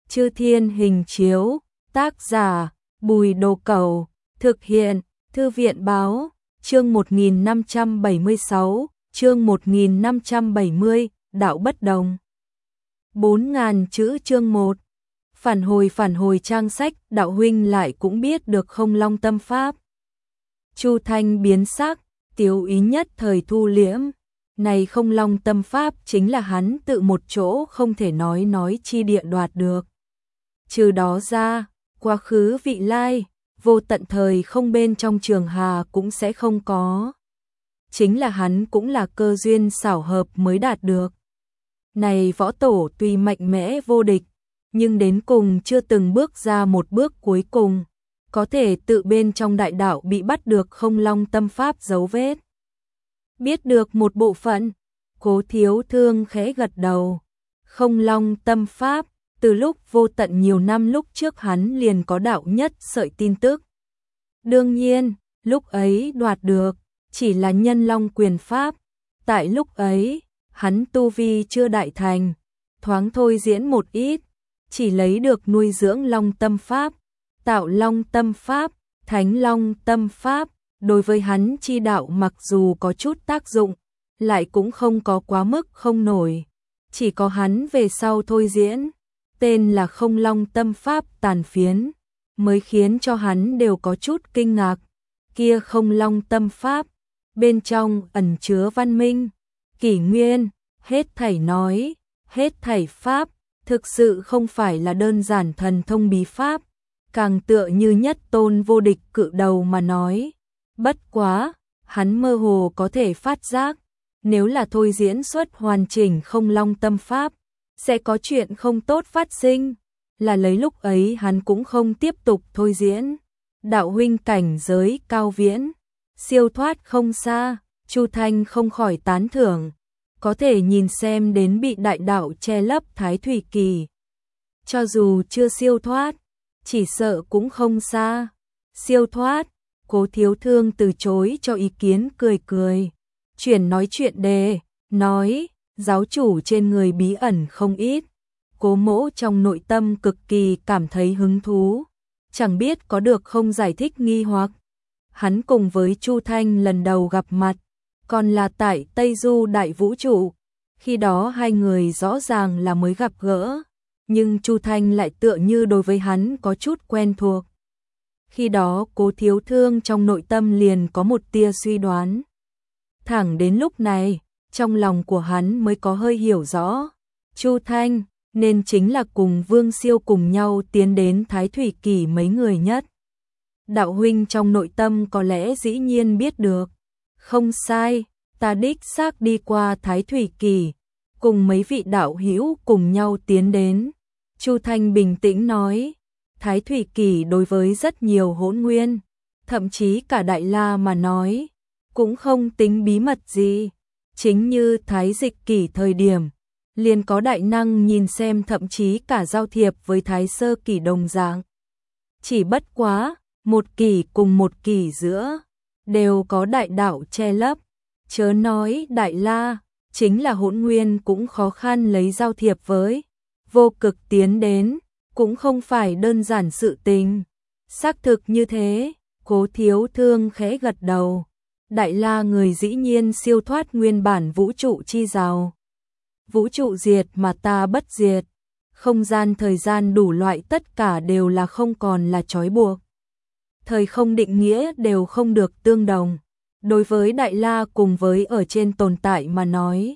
Chư Thiên Hình Chiếu, tác giả, Bùi Đồ Cẩu, thực hiện, Thư viện Báo, chương 1576, chương 1570, Đạo Bất Đồng. 4.000 chữ chương 1. Phản hồi trang sách, đạo huynh lại cũng biết được Không Long tâm pháp. Chu Thanh biến sắc, Tiếu Ý nhất thời thu liễm. Này Không Long tâm pháp chính là hắn tự một chỗ không thể nói chi địa đoạt được. Trừ đó ra, quá khứ vị lai, vô tận thời không bên trong Trường Hà cũng sẽ không có. Chính là hắn cũng là cơ duyên xảo hợp mới đạt được. Này võ tổ tuy mạnh mẽ vô địch, nhưng đến cùng chưa từng bước ra một bước cuối cùng, có thể tự bên trong đại đạo bị bắt được Không Long tâm pháp dấu vết. Biết được một bộ phận, Cố Thiếu Thương khẽ gật đầu. Không Long tâm pháp, từ lúc vô tận nhiều năm lúc trước hắn liền có đạo nhất sợi tin tức. Đương nhiên, lúc ấy đoạt được, chỉ là Nhân Long quyền pháp. Tại lúc ấy, hắn tu vi chưa đại thành, thoáng thôi diễn một ít, chỉ lấy được nuôi dưỡng Long tâm pháp, tạo Long tâm pháp, Thánh Long tâm pháp. Đối với hắn chi đạo mặc dù có chút tác dụng, lại cũng không có quá mức không nổi. Chỉ có hắn về sau thôi diễn, tên là Không Long tâm pháp tàn phiến, mới khiến cho hắn đều có chút kinh ngạc. Kia Không Long tâm pháp, bên trong ẩn chứa văn minh, kỷ nguyên, hết thảy nói, hết thảy pháp, thực sự không phải là đơn giản thần thông bí pháp, càng tựa như nhất tôn vô địch cự đầu mà nói. Bất quá, hắn mơ hồ có thể phát giác, nếu là thôi diễn xuất hoàn chỉnh Không Long tâm pháp, sẽ có chuyện không tốt phát sinh, là lấy lúc ấy hắn cũng không tiếp tục thôi diễn. Đạo huynh cảnh giới cao viễn, siêu thoát không xa, Chu Thanh không khỏi tán thưởng, có thể nhìn xem đến bị đại đạo che lấp Thái Thủy Kỳ. Cho dù chưa siêu thoát, chỉ sợ cũng không xa. Siêu thoát, Cố Thiếu Thương từ chối cho ý kiến cười. Chuyển nói chuyện đề, nói, giáo chủ trên người bí ẩn không ít. Cố Mỗ trong nội tâm cực kỳ cảm thấy hứng thú, chẳng biết có được không giải thích nghi hoặc. Hắn cùng với Chu Thanh lần đầu gặp mặt, còn là tại Tây Du Đại Vũ Trụ. Khi đó hai người rõ ràng là mới gặp gỡ, nhưng Chu Thanh lại tựa như đối với hắn có chút quen thuộc. Khi đó Cố Thiếu Thương trong nội tâm liền có một tia suy đoán. Thẳng đến lúc này, trong lòng của hắn mới có hơi hiểu rõ. Chu Thanh nên chính là cùng Vương Siêu cùng nhau tiến đến Thái Thủy Kỳ mấy người nhất. Đạo huynh trong nội tâm có lẽ dĩ nhiên biết được. Không sai, ta đích xác đi qua Thái Thủy Kỳ, cùng mấy vị đạo hữu cùng nhau tiến đến. Chu Thanh bình tĩnh nói, Thái Thủy Kỳ đối với rất nhiều hỗn nguyên, thậm chí cả Đại La mà nói, cũng không tính bí mật gì. Chính như Thái Dịch Kỳ thời điểm, liền có đại năng nhìn xem thậm chí cả giao thiệp với Thái Sơ Kỳ đồng dạng. Chỉ bất quá, một kỳ cùng một kỳ giữa, đều có đại đạo che lấp. Chớ nói Đại La, chính là hỗn nguyên cũng khó khăn lấy giao thiệp với. Vô cực tiến đến, cũng không phải đơn giản sự tình. Xác thực như thế, Cố Thiếu Thương khẽ gật đầu. Đại La người dĩ nhiên siêu thoát nguyên bản vũ trụ chi rào. Vũ trụ diệt mà ta bất diệt. Không gian thời gian đủ loại tất cả đều là không còn là trói buộc. Thời không định nghĩa đều không được tương đồng. Đối với Đại La cùng với ở trên tồn tại mà nói,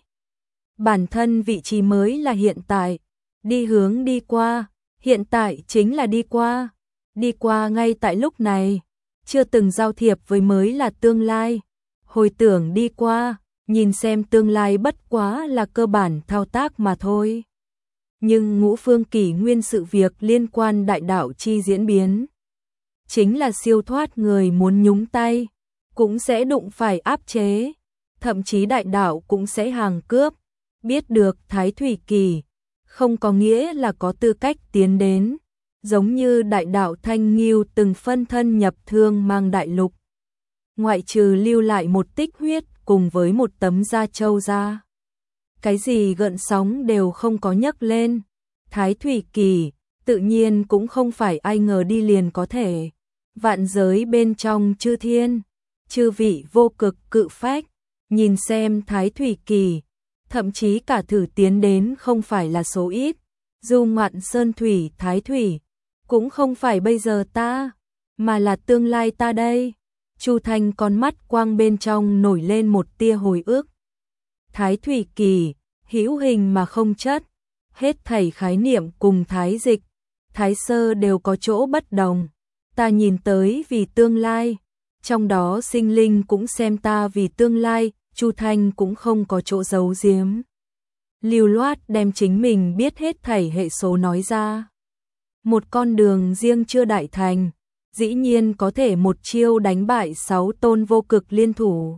bản thân vị trí mới là hiện tại. Đi hướng đi qua, hiện tại chính là đi qua. Đi qua ngay tại lúc này, chưa từng giao thiệp với mới là tương lai. Hồi tưởng đi qua, nhìn xem tương lai bất quá là cơ bản thao tác mà thôi. Nhưng ngũ phương kỷ nguyên sự việc liên quan đại đạo chi diễn biến, chính là siêu thoát người muốn nhúng tay, cũng sẽ đụng phải áp chế, thậm chí đại đạo cũng sẽ hàng cướp. Biết được Thái Thủy Kỳ, không có nghĩa là có tư cách tiến đến, giống như đại đạo Thanh Nghiêu từng phân thân nhập Thương Mang đại lục. Ngoại trừ lưu lại một tích huyết cùng với một tấm da trâu ra, cái gì gợn sóng đều không có nhấc lên. Thái Thủy Kỳ, tự nhiên cũng không phải ai ngờ đi liền có thể. Vạn giới bên trong chư thiên, chư vị vô cực cự phách, nhìn xem Thái Thủy Kỳ, thậm chí cả thử tiến đến không phải là số ít, dù ngoạn sơn thủy Thái Thủy, cũng không phải bây giờ ta, mà là tương lai ta đây. Chu Thanh con mắt quang bên trong nổi lên một tia hồi ức. Thái Thủy Kỳ, hữu hình mà không chất, hết thảy khái niệm cùng Thái Dịch, Thái Sơ đều có chỗ bất đồng. Ta nhìn tới vì tương lai, trong đó sinh linh cũng xem ta vì tương lai, Chu Thanh cũng không có chỗ giấu giếm. Lưu loát đem chính mình biết hết thảy hệ số nói ra. Một con đường riêng chưa đại thành, dĩ nhiên có thể một chiêu đánh bại 6 tôn vô cực liên thủ.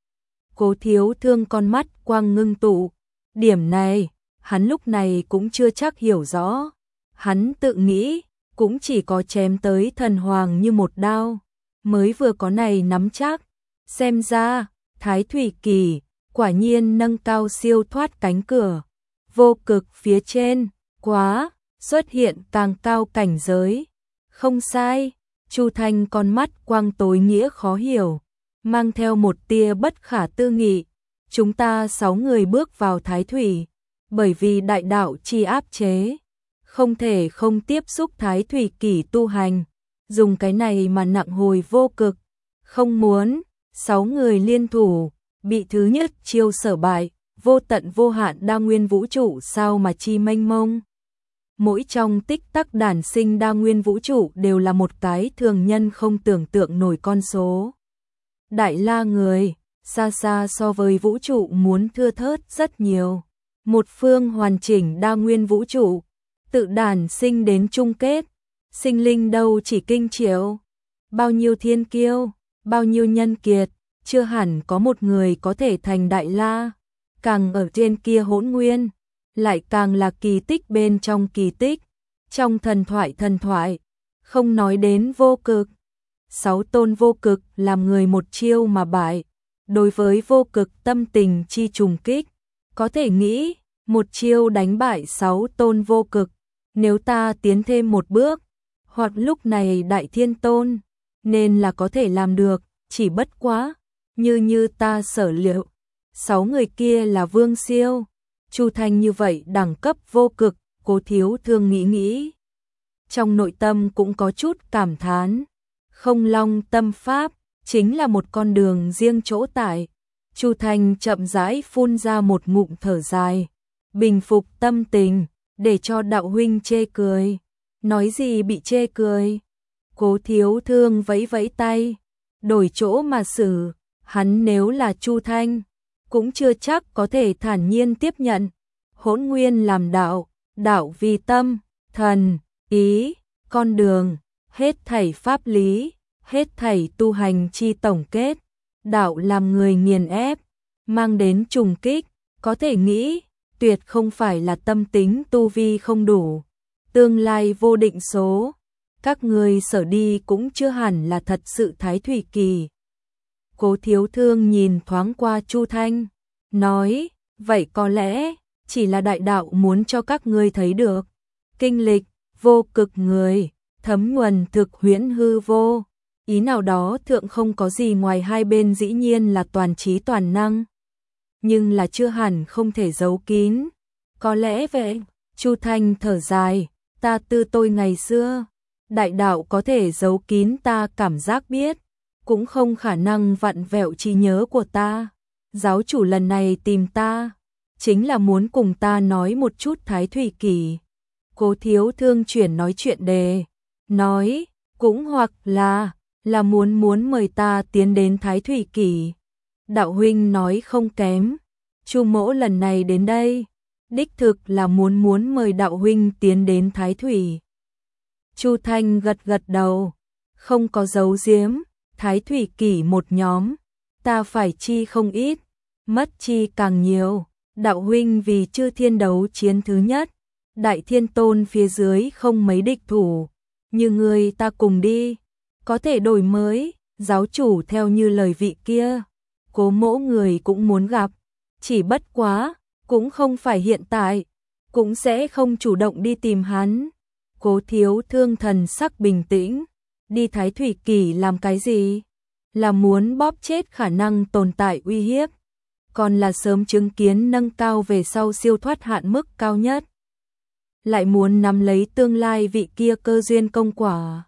Cố Thiếu Thương con mắt quang ngưng tụ, điểm này, hắn lúc này cũng chưa chắc hiểu rõ. Hắn tự nghĩ, cũng chỉ có chém tới thần hoàng như một đao, mới vừa có này nắm chắc. Xem ra, Thái Thủy Kỳ, quả nhiên nâng cao siêu thoát cánh cửa. Vô cực phía trên, quá, xuất hiện càng cao cảnh giới. Không sai, Chu Thanh con mắt quang tối nghĩa khó hiểu, mang theo một tia bất khả tư nghị. Chúng ta 6 người bước vào Thái Thủy, bởi vì đại đạo chi áp chế, không thể không tiếp xúc Thái Thủy Kỳ tu hành, dùng cái này mà nặng hồi vô cực. Không muốn, 6 người liên thủ, bị thứ nhất chiêu sở bại, vô tận vô hạn đa nguyên vũ trụ sao mà chi mênh mông. Mỗi trong tích tắc đản sinh đa nguyên vũ trụ đều là một cái thường nhân không tưởng tượng nổi con số. Đại la người, xa xa so với vũ trụ muốn thưa thớt rất nhiều. Một phương hoàn chỉnh đa nguyên vũ trụ, tự đản sinh đến chung kết, sinh linh đâu chỉ kinh triệu. Bao nhiêu thiên kiêu, bao nhiêu nhân kiệt, chưa hẳn có một người có thể thành đại la. Càng ở trên kia hỗn nguyên, lại càng là kỳ tích bên trong kỳ tích, trong thần thoại, không nói đến vô cực. 6 tôn vô cực làm người một chiêu mà bại, đối với vô cực tâm tình chi trùng kích, có thể nghĩ, một chiêu đánh bại 6 tôn vô cực, nếu ta tiến thêm một bước, hoặc lúc này Đại Thiên Tôn, nên là có thể làm được, chỉ bất quá, như ta sở liệu, 6 người kia là vương siêu. Chu Thanh như vậy đẳng cấp vô cực, Cố Thiếu Thương nghĩ. Trong nội tâm cũng có chút cảm thán, không long tâm pháp, chính là một con đường riêng chỗ tại. Chu Thanh chậm rãi phun ra một ngụm thở dài, bình phục tâm tình, để cho đạo huynh chê cười. Nói gì bị chê cười? Cố Thiếu Thương vẫy vẫy tay, đổi chỗ mà xử, hắn nếu là Chu Thanh, cũng chưa chắc có thể thản nhiên tiếp nhận. Hỗn nguyên làm đạo, đạo vì tâm, thần, ý, con đường, hết thảy pháp lý, hết thảy tu hành chi tổng kết. Đạo làm người nghiền ép, mang đến trùng kích, có thể nghĩ, tuyệt không phải là tâm tính tu vi không đủ. Tương lai vô định số, các người sở đi cũng chưa hẳn là thật sự Thái Thủy Kỳ. Cố Thiếu Thương nhìn thoáng qua Chu Thanh, nói, vậy có lẽ, chỉ là đại đạo muốn cho các ngươi thấy được. Kinh lịch, vô cực người, thấm nhuần thực huyễn hư vô. Ý nào đó thượng không có gì ngoài hai bên dĩ nhiên là toàn trí toàn năng. Nhưng là chưa hẳn không thể giấu kín. Có lẽ vậy, Chu Thanh thở dài, ta tư tôi ngày xưa. Đại đạo có thể giấu kín ta cảm giác biết, cũng không khả năng vặn vẹo trí nhớ của ta. Giáo chủ lần này tìm ta, chính là muốn cùng ta nói một chút Thái Thủy Kỳ. Cố Thiếu Thương chuyển nói chuyện đề, nói, cũng hoặc là muốn mời ta tiến đến Thái Thủy Kỳ. Đạo huynh nói không kém, Chu mỗ lần này đến đây, đích thực là muốn mời đạo huynh tiến đến Thái Thủy. Chu Thanh gật đầu, không có giấu giếm, Thái Thủy Kỳ một nhóm, ta phải chi không ít, mất chi càng nhiều. Đạo huynh vì chư thiên đấu chiến thứ nhất, Đại Thiên Tôn phía dưới không mấy địch thủ, như người ta cùng đi, có thể đổi mới, giáo chủ theo như lời vị kia, Cố mỗ người cũng muốn gặp, chỉ bất quá, cũng không phải hiện tại, cũng sẽ không chủ động đi tìm hắn. Cố Thiếu Thương thần sắc bình tĩnh, đi Thái Thủy Kỷ làm cái gì? Là muốn bóp chết khả năng tồn tại uy hiếp, còn là sớm chứng kiến nâng cao về sau siêu thoát hạn mức cao nhất. Lại muốn nắm lấy tương lai vị kia cơ duyên công quả.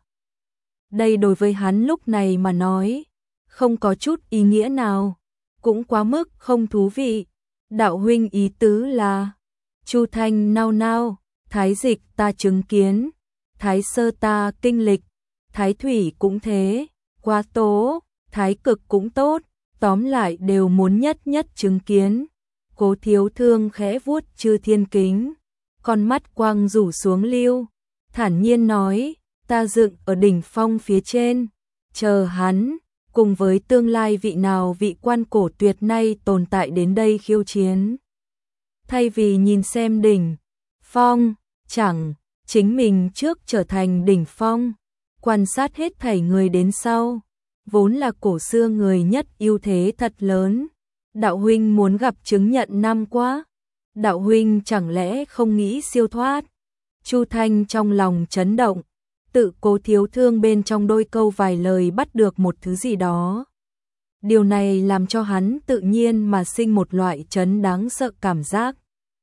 Đây đối với hắn lúc này mà nói, không có chút ý nghĩa nào, cũng quá mức không thú vị. Đạo huynh ý tứ là, Chu Thanh nao nao, Thái Dịch ta chứng kiến, Thái Sơ ta kinh lịch, Thái Thủy cũng thế, quá tố, Thái Cực cũng tốt, tóm lại đều muốn nhất nhất chứng kiến. Cố Thiếu Thương khẽ vuốt Chư Thiên Kính, con mắt quang rủ xuống lưu, thản nhiên nói, ta dựng ở đỉnh phong phía trên, chờ hắn, cùng với tương lai vị nào vị quan cổ tuyệt nay tồn tại đến đây khiêu chiến. Thay vì nhìn xem đỉnh phong, chẳng chính mình trước trở thành đỉnh phong, quan sát hết thảy người đến sau, vốn là cổ xưa người nhất ưu thế thật lớn. Đạo huynh muốn gặp chứng nhận năm quá, đạo huynh chẳng lẽ không nghĩ siêu thoát? Chu Thanh trong lòng chấn động, tự Cố Thiếu Thương bên trong đôi câu vài lời bắt được một thứ gì đó. Điều này làm cho hắn tự nhiên mà sinh một loại chấn đáng sợ cảm giác.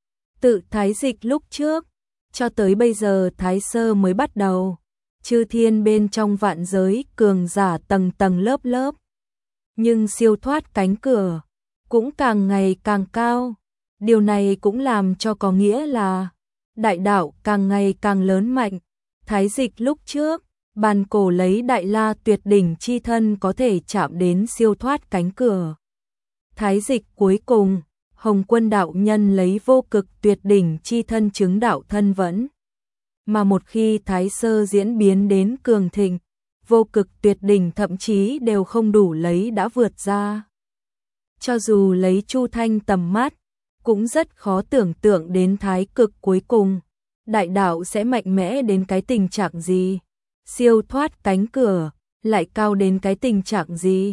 Tự Thái Dịch lúc trước, cho tới bây giờ Thái Sơ mới bắt đầu, Chư Thiên bên trong vạn giới cường giả tầng tầng lớp lớp. Nhưng siêu thoát cánh cửa cũng càng ngày càng cao. Điều này cũng làm cho có nghĩa là đại đạo càng ngày càng lớn mạnh. Thái Dịch lúc trước, bàn cổ lấy đại la tuyệt đỉnh chi thân có thể chạm đến siêu thoát cánh cửa. Thái Dịch cuối cùng, Hồng Quân đạo nhân lấy vô cực tuyệt đỉnh chi thân chứng đạo thân vẫn. Mà một khi Thái Sơ diễn biến đến cường thịnh, vô cực tuyệt đỉnh thậm chí đều không đủ lấy đã vượt ra. Cho dù lấy Chu Thanh tầm mắt, cũng rất khó tưởng tượng đến thái cực cuối cùng, đại đạo sẽ mạnh mẽ đến cái tình trạng gì, siêu thoát cánh cửa, lại cao đến cái tình trạng gì,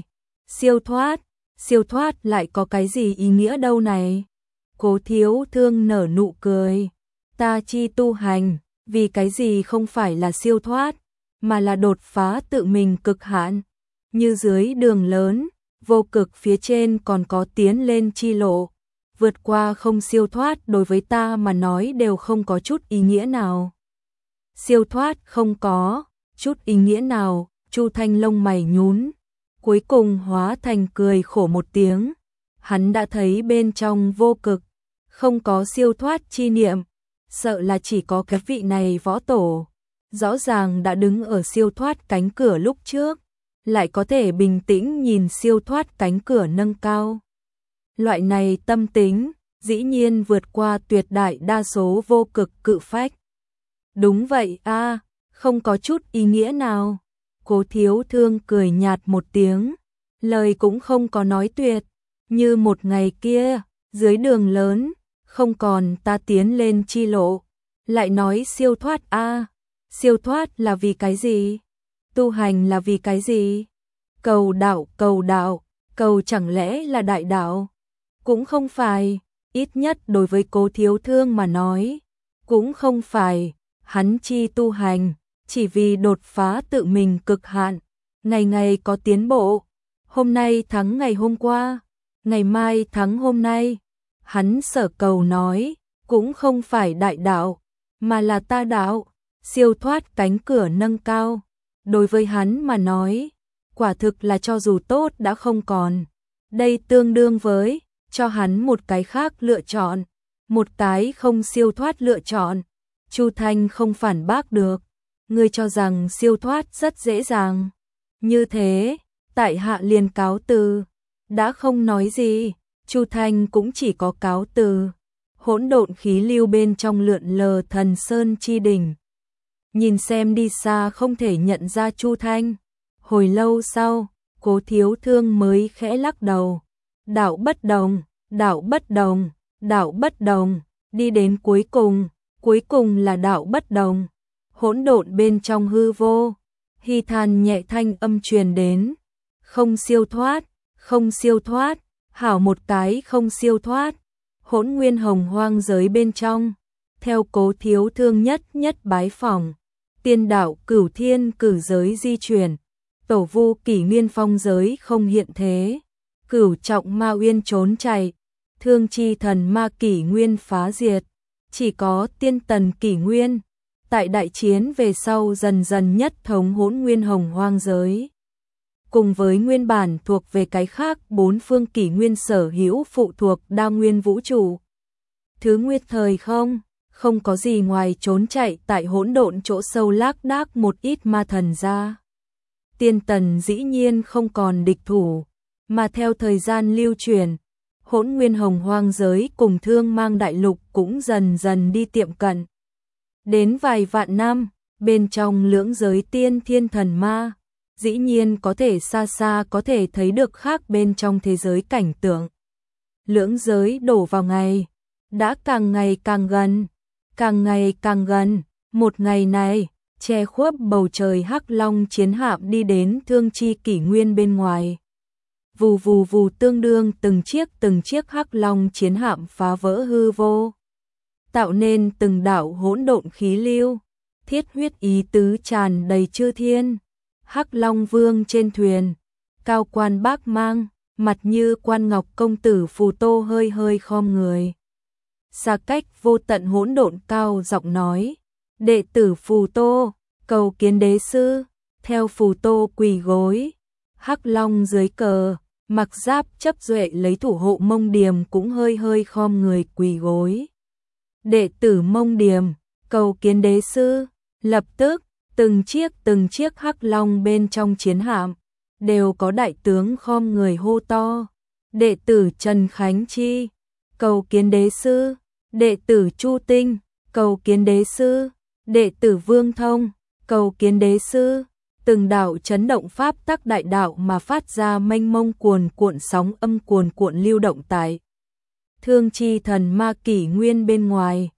siêu thoát lại có cái gì ý nghĩa đâu này. Cố Thiếu Thương nở nụ cười, ta chi tu hành, vì cái gì không phải là siêu thoát, mà là đột phá tự mình cực hạn, như dưới đường lớn, vô cực phía trên còn có tiến lên chi lộ. Vượt qua không siêu thoát đối với ta mà nói đều không có chút ý nghĩa nào. Siêu thoát không có chút ý nghĩa nào, Chu Thanh lông mày nhún, cuối cùng hóa thành cười khổ một tiếng. Hắn đã thấy bên trong vô cực, không có siêu thoát chi niệm, sợ là chỉ có cái vị này võ tổ. Rõ ràng đã đứng ở siêu thoát cánh cửa lúc trước, lại có thể bình tĩnh nhìn siêu thoát cánh cửa nâng cao. Loại này tâm tính, dĩ nhiên vượt qua tuyệt đại đa số vô cực cự phách. Đúng vậy a, không có chút ý nghĩa nào. Cố Thiếu Thương cười nhạt một tiếng, lời cũng không có nói tuyệt, như một ngày kia, dưới đường lớn, không còn ta tiến lên chi lộ, lại nói siêu thoát a, siêu thoát là vì cái gì? Tu hành là vì cái gì? Cầu đạo, cầu chẳng lẽ là đại đạo? Cũng không phải, ít nhất đối với Cố Thiếu Thương mà nói, cũng không phải, hắn chi tu hành, chỉ vì đột phá tự mình cực hạn, ngày ngày có tiến bộ, hôm nay thắng ngày hôm qua, ngày mai thắng hôm nay, hắn sở cầu nói, cũng không phải đại đạo, mà là ta đạo, siêu thoát cánh cửa nâng cao, đối với hắn mà nói, quả thực là cho dù tốt đã không còn, đây tương đương với cho hắn một cái khác lựa chọn, một cái không siêu thoát lựa chọn. Chu Thanh không phản bác được, ngươi cho rằng siêu thoát rất dễ dàng. Như thế, tại hạ liền cáo từ, đã không nói gì, Chu Thanh cũng chỉ có cáo từ. Hỗn độn khí lưu bên trong lượn lờ Thần Sơn chi đỉnh. Nhìn xem đi xa không thể nhận ra Chu Thanh. Hồi lâu sau, Cố Thiếu Thương mới khẽ lắc đầu. Đạo bất đồng, đạo bất đồng, đạo bất đồng, đi đến cuối cùng là đạo bất đồng. Hỗn độn bên trong hư vô, hy than nhẹ thanh âm truyền đến. Không siêu thoát, hảo một cái không siêu thoát. Hỗn nguyên hồng hoang giới bên trong, theo Cố Thiếu Thương nhất bái phỏng, tiên đạo cửu thiên cử giới di chuyển, tổ vu kỷ nguyên phong giới không hiện thế, cửu trọng ma uyên trốn chạy, thương chi thần ma kỷ nguyên phá diệt, chỉ có tiên tần kỷ nguyên, tại đại chiến về sau dần dần nhất thống hỗn nguyên hồng hoang giới. Cùng với nguyên bản thuộc về cái khác bốn phương kỷ nguyên sở hữu phụ thuộc đa nguyên vũ trụ. Thứ nguyên thời không có gì ngoài trốn chạy tại hỗn độn chỗ sâu lác đác một ít ma thần ra. Tiên tần dĩ nhiên không còn địch thủ, mà theo thời gian lưu truyền, hỗn nguyên hồng hoang giới cùng thương mang đại lục cũng dần dần đi tiệm cận. Đến vài vạn năm, bên trong lưỡng giới tiên thiên thần ma, dĩ nhiên có thể xa xa có thể thấy được khác bên trong thế giới cảnh tượng. Lưỡng giới đổ vào ngày, đã càng ngày càng gần, một ngày này, che khuất bầu trời hắc long chiến hạm đi đến thương chi kỷ nguyên bên ngoài. Vù vù vù tương đương từng chiếc hắc long chiến hạm phá vỡ hư vô, tạo nên từng đạo hỗn độn khí lưu, thiết huyết ý tứ tràn đầy chư thiên. Hắc Long Vương trên thuyền, cao quan bác mang, mặt như quan ngọc công tử Phù Tô hơi hơi khom người. Xa cách vô tận hỗn độn cao giọng nói, đệ tử Phù Tô, cầu kiến đế sư, theo Phù Tô quỳ gối. Hắc Long dưới cờ, mặc giáp chấp duệ lấy thủ hộ Mông Điềm cũng hơi hơi khom người quỳ gối. Đệ tử Mông Điềm, cầu kiến đế sư, lập tức, từng chiếc hắc long bên trong chiến hạm, đều có đại tướng khom người hô to. Đệ tử Trần Khánh Chi, cầu kiến đế sư, đệ tử Chu Tinh, cầu kiến đế sư, đệ tử Vương Thông, cầu kiến đế sư. Từng đạo chấn động pháp tắc đại đạo mà phát ra mênh mông cuồn cuộn sóng âm cuồn cuộn lưu động tại thương chi thần ma kỷ nguyên bên ngoài.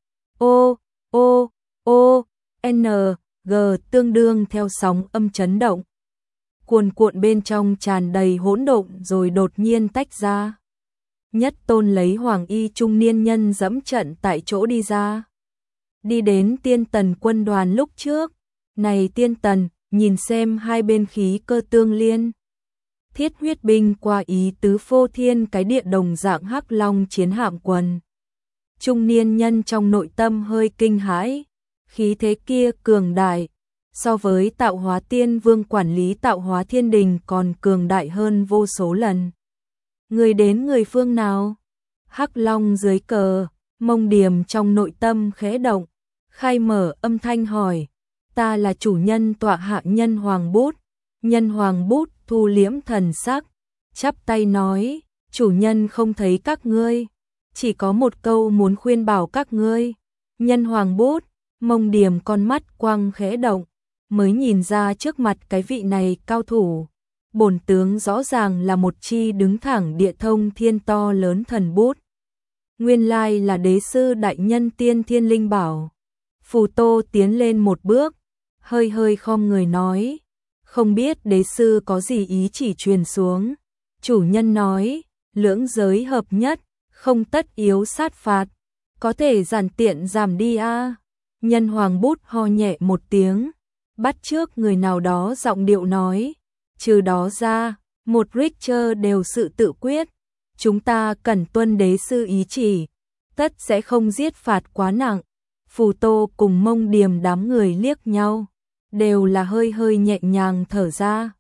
G tương đương theo sóng âm chấn động. Cuồn cuộn bên trong tràn đầy hỗn độn rồi đột nhiên tách ra. Nhất tôn lấy hoàng y trung niên nhân dẫm trận tại chỗ đi ra. Đi đến tiên tần quân đoàn lúc trước. Này tiên tần, nhìn xem hai bên khí cơ tương liên. Thiết huyết binh qua ý tứ phô thiên cái địa đồng dạng hắc long chiến hạm quần. Trung niên nhân trong nội tâm hơi kinh hãi. Khí thế kia cường đại, so với tạo hóa tiên vương quản lý tạo hóa thiên đình còn cường đại hơn vô số lần. Người đến người phương nào? Hắc long dưới cờ, Mông Điềm trong nội tâm khẽ động, khai mở âm thanh hỏi, ta là chủ nhân tọa hạ Nhân Hoàng Bút. Nhân Hoàng Bút thu liễm thần sắc, chắp tay nói, chủ nhân không thấy các ngươi, chỉ có một câu muốn khuyên bảo các ngươi. Nhân Hoàng Bút, Mông Điềm con mắt quang khẽ động, mới nhìn ra trước mặt cái vị này cao thủ. Bổn tướng rõ ràng là một chi đứng thẳng địa thông thiên to lớn thần bút. Nguyên lai là đế sư đại nhân tiên thiên linh bảo. Phù Tô tiến lên một bước, hơi hơi khom người nói, không biết đế sư có gì ý chỉ truyền xuống. Chủ nhân nói, lưỡng giới hợp nhất, không tất yếu sát phạt, có thể giản tiện giảm đi a. Nhân Hoàng Bút ho nhẹ một tiếng, bắt trước người nào đó giọng điệu nói, trừ đó ra, một Richter đều sự tự quyết, chúng ta cần tuân đế sư ý chỉ, tất sẽ không giết phạt quá nặng. Phù Tô cùng Mông Điềm đám người liếc nhau, đều là hơi hơi nhẹ nhàng thở ra.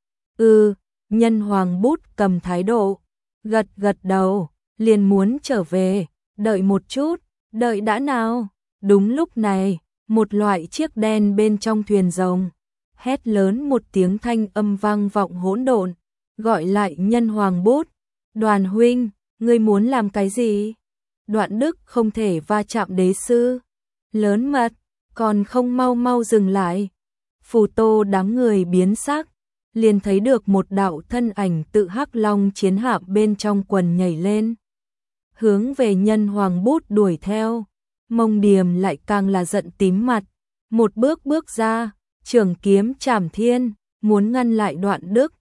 Nhân Hoàng Bút cầm thái độ, gật gật đầu, liền muốn trở về, đợi một chút, đợi đã nào. Đúng lúc này, một loại chiếc đen bên trong thuyền rồng, hét lớn một tiếng thanh âm vang vọng hỗn độn, gọi lại Nhân Hoàng Bút. Đoàn huynh, ngươi muốn làm cái gì? Đoạn Đức không thể va chạm đế sư. Lớn mật, còn không mau mau dừng lại. Phù Tô đám người biến sắc, liền thấy được một đạo thân ảnh tự hắc long chiến hạm bên trong quần nhảy lên, hướng về Nhân Hoàng Bút đuổi theo. Mông Điềm lại càng là giận tím mặt, một bước ra, trường kiếm chảm thiên, muốn ngăn lại Đoạn Đức.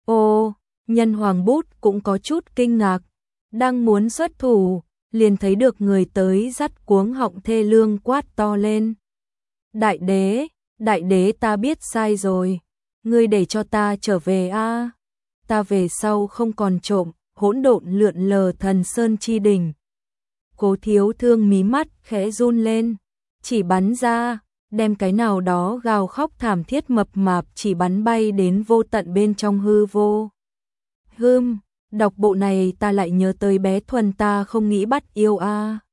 Nhân Hoàng Bút cũng có chút kinh ngạc, đang muốn xuất thủ, liền thấy được người tới dắt cuống họng thê lương quát to lên. Đại đế, Đại đế ta biết sai rồi, ngươi để cho ta trở về a. Ta về sau không còn trộm, hỗn độn lượn lờ Thần Sơn chi đỉnh. Cố Thiếu Thương mí mắt khẽ run lên, chỉ bắn ra, đem cái nào đó gào khóc thảm thiết mập mạp chỉ bắn bay đến vô tận bên trong hư vô. Đọc bộ này ta lại nhớ tới bé Thuần ta không nghĩ bắt yêu a.